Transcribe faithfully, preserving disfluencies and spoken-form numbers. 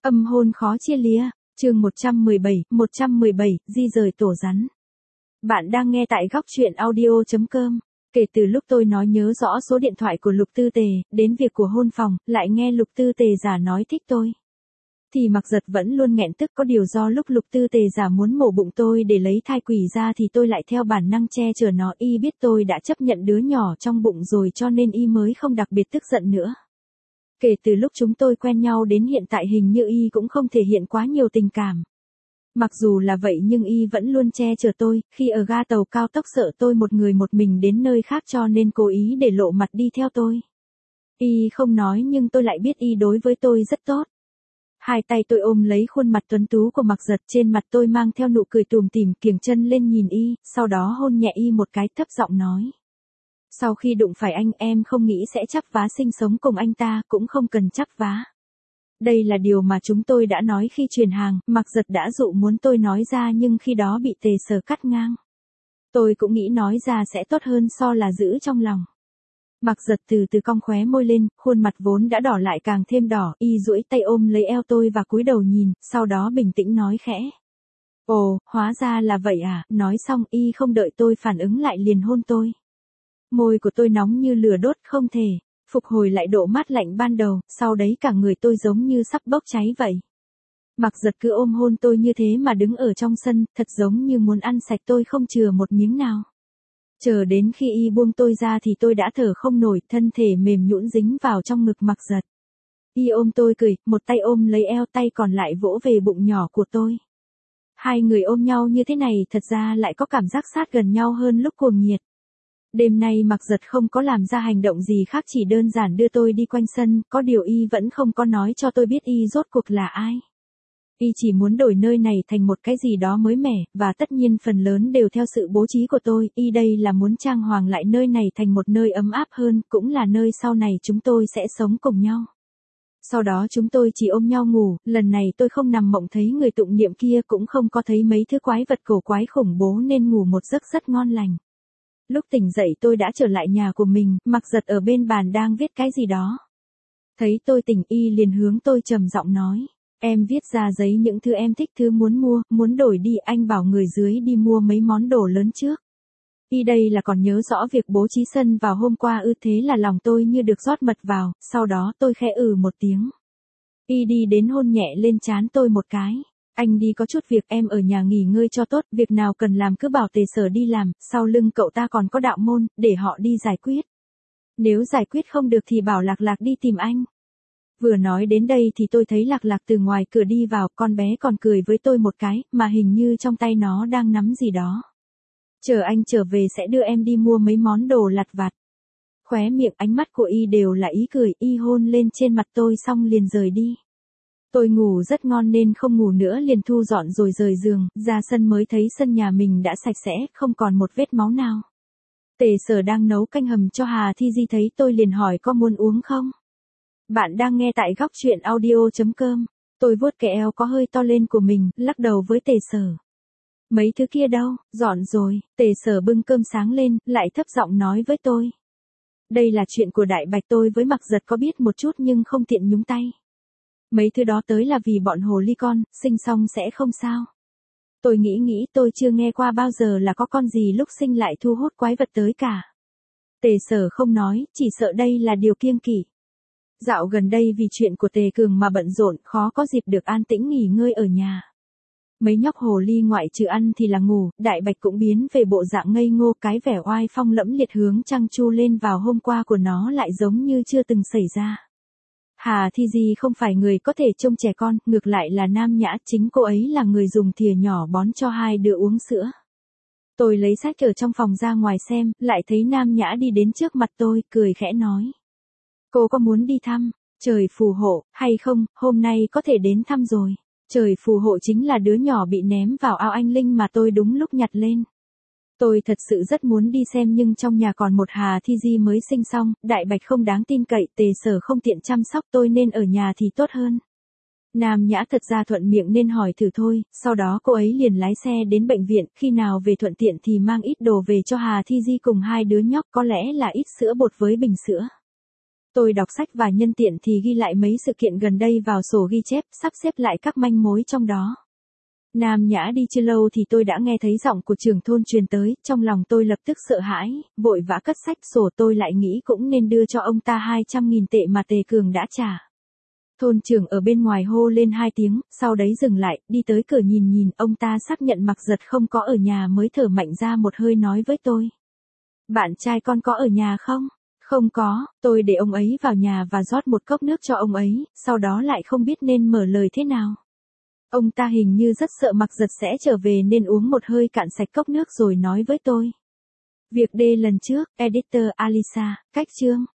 Âm hôn khó chia lìa, chương một trăm mười bảy, một trăm mười bảy, di rời tổ rắn. Bạn đang nghe tại góc truyện audio chấm com. Kể từ lúc tôi nói nhớ rõ số điện thoại của Lục Tư Tề, đến việc của hôn phòng, lại nghe Lục Tư Tề giả nói thích tôi, thì Mặc Giật vẫn luôn nghẹn tức. Có điều do lúc Lục Tư Tề giả muốn mổ bụng tôi để lấy thai quỷ ra thì tôi lại theo bản năng che chở nó. Y biết tôi đã chấp nhận đứa nhỏ trong bụng rồi cho nên y mới không đặc biệt tức giận nữa. Kể từ lúc chúng tôi quen nhau đến hiện tại hình như y cũng không thể hiện quá nhiều tình cảm. Mặc dù là vậy nhưng y vẫn luôn che chở tôi, khi ở ga tàu cao tốc sợ tôi một người một mình đến nơi khác cho nên cố ý để lộ mặt đi theo tôi. Y không nói nhưng tôi lại biết y đối với tôi rất tốt. Hai tay tôi ôm lấy khuôn mặt tuấn tú của Mặc Giật, trên mặt tôi mang theo nụ cười tủm tỉm, kiểng chân lên nhìn y, sau đó hôn nhẹ y một cái, thấp giọng nói. Sau khi đụng phải anh em không nghĩ sẽ chắp vá sinh sống cùng anh ta, cũng không cần chắp vá. Đây là điều mà chúng tôi đã nói khi chuyển hàng. Mặc Giật đã dụ muốn tôi nói ra nhưng khi đó bị Tề Sở cắt ngang. Tôi cũng nghĩ nói ra sẽ tốt hơn so là giữ trong lòng. Mặc Giật từ từ cong khóe môi lên, khuôn mặt vốn đã đỏ lại càng thêm đỏ, y duỗi tay ôm lấy eo tôi và cúi đầu nhìn, sau đó bình tĩnh nói khẽ. Ồ, hóa ra là vậy à, nói xong y không đợi tôi phản ứng lại liền hôn tôi. Môi của tôi nóng như lửa đốt, không thể phục hồi lại độ mát lạnh ban đầu, sau đấy cả người tôi giống như sắp bốc cháy vậy. Mặc Giật cứ ôm hôn tôi như thế mà đứng ở trong sân, thật giống như muốn ăn sạch tôi không chừa một miếng nào. Chờ đến khi y buông tôi ra thì tôi đã thở không nổi, thân thể mềm nhũn dính vào trong ngực Mặc Giật. Y ôm tôi cười, một tay ôm lấy eo, tay còn lại vỗ về bụng nhỏ của tôi. Hai người ôm nhau như thế này thật ra lại có cảm giác sát gần nhau hơn lúc cuồng nhiệt. Đêm nay Mặc Giật không có làm ra hành động gì khác, chỉ đơn giản đưa tôi đi quanh sân, có điều y vẫn không có nói cho tôi biết y rốt cuộc là ai. Y chỉ muốn đổi nơi này thành một cái gì đó mới mẻ, và tất nhiên phần lớn đều theo sự bố trí của tôi. Y đây là muốn trang hoàng lại nơi này thành một nơi ấm áp hơn, cũng là nơi sau này chúng tôi sẽ sống cùng nhau. Sau đó chúng tôi chỉ ôm nhau ngủ, lần này tôi không nằm mộng thấy người tụng niệm kia, cũng không có thấy mấy thứ quái vật cổ quái khủng bố nên ngủ một giấc rất ngon lành. Lúc tỉnh dậy tôi đã trở lại nhà của mình, Mặc Giật ở bên bàn đang viết cái gì đó. Thấy tôi tỉnh y liền hướng tôi trầm giọng nói. Em viết ra giấy những thứ em thích, thứ muốn mua, muốn đổi đi, anh bảo người dưới đi mua mấy món đồ lớn trước. Y đây là còn nhớ rõ việc bố trí sân vào hôm qua ư? Thế là lòng tôi như được rót mật vào, sau đó tôi khẽ ừ một tiếng. Y đi đến hôn nhẹ lên trán tôi một cái. Anh đi có chút việc, em ở nhà nghỉ ngơi cho tốt, việc nào cần làm cứ bảo Tề Sở đi làm, sau lưng cậu ta còn có đạo môn, để họ đi giải quyết. Nếu giải quyết không được thì bảo Lạc Lạc đi tìm anh. Vừa nói đến đây thì tôi thấy Lạc Lạc từ ngoài cửa đi vào, con bé còn cười với tôi một cái, mà hình như trong tay nó đang nắm gì đó. Chờ anh trở về sẽ đưa em đi mua mấy món đồ lặt vặt. Khóe miệng ánh mắt của y đều là ý cười, y hôn lên trên mặt tôi xong liền rời đi. Tôi ngủ rất ngon nên không ngủ nữa, liền thu dọn rồi rời giường, ra sân mới thấy sân nhà mình đã sạch sẽ, không còn một vết máu nào. Tề Sở đang nấu canh hầm cho Hà Thi Di thấy tôi liền hỏi có muốn uống không? Bạn đang nghe tại góc truyện audio chấm com. Tôi vuốt cái eo có hơi to lên của mình, lắc đầu với Tề Sở. Mấy thứ kia đâu, dọn rồi. Tề Sở bưng cơm sáng lên, lại thấp giọng nói với tôi. Đây là chuyện của Đại Bạch, tôi với Mặc Giật có biết một chút nhưng không tiện nhúng tay. Mấy thứ đó tới là vì bọn hồ ly con, sinh xong sẽ không sao. Tôi nghĩ nghĩ tôi chưa nghe qua bao giờ là có con gì lúc sinh lại thu hút quái vật tới cả. Tề Sở không nói, chỉ sợ đây là điều kiêng kỵ. Dạo gần đây vì chuyện của Tề Cường mà bận rộn, khó có dịp được an tĩnh nghỉ ngơi ở nhà. Mấy nhóc hồ ly ngoại trừ ăn thì là ngủ, Đại Bạch cũng biến về bộ dạng ngây ngô, cái vẻ oai phong lẫm liệt hướng trăng chu lên vào hôm qua của nó lại giống như chưa từng xảy ra. Hà Thi Di không phải người có thể trông trẻ con, ngược lại là Nam Nhã, chính cô ấy là người dùng thìa nhỏ bón cho hai đứa uống sữa. Tôi lấy sách ở trong phòng ra ngoài xem, lại thấy Nam Nhã đi đến trước mặt tôi, cười khẽ nói. Cô có muốn đi thăm? Trời phù hộ, hay không, hôm nay có thể đến thăm rồi. Trời phù hộ chính là đứa nhỏ bị ném vào ao anh Linh mà tôi đúng lúc nhặt lên. Tôi thật sự rất muốn đi xem nhưng trong nhà còn một Hà Thi Di mới sinh xong, Đại Bạch không đáng tin cậy, Tề Sở không tiện chăm sóc tôi nên ở nhà thì tốt hơn. Nam Nhã thật ra thuận miệng nên hỏi thử thôi, sau đó cô ấy liền lái xe đến bệnh viện, khi nào về thuận tiện thì mang ít đồ về cho Hà Thi Di cùng hai đứa nhóc, có lẽ là ít sữa bột với bình sữa. Tôi đọc sách và nhân tiện thì ghi lại mấy sự kiện gần đây vào sổ ghi chép, sắp xếp lại các manh mối trong đó. Nam Nhã đi chưa lâu thì tôi đã nghe thấy giọng của trưởng thôn truyền tới, trong lòng tôi lập tức sợ hãi, vội vã cất sách sổ, tôi lại nghĩ cũng nên đưa cho ông ta hai trăm nghìn tệ mà Tề Cường đã trả. Thôn trưởng ở bên ngoài hô lên hai tiếng, sau đấy dừng lại, đi tới cửa nhìn nhìn, ông ta xác nhận Mặc Giật không có ở nhà mới thở mạnh ra một hơi nói với tôi. Bạn trai con có ở nhà không? Không có, tôi để ông ấy vào nhà và rót một cốc nước cho ông ấy, sau đó lại không biết nên mở lời thế nào. Ông ta hình như rất sợ Mặc Giật sẽ trở về nên uống một hơi cạn sạch cốc nước rồi nói với tôi. Việc D lần trước, Editor Alisa, cách chương.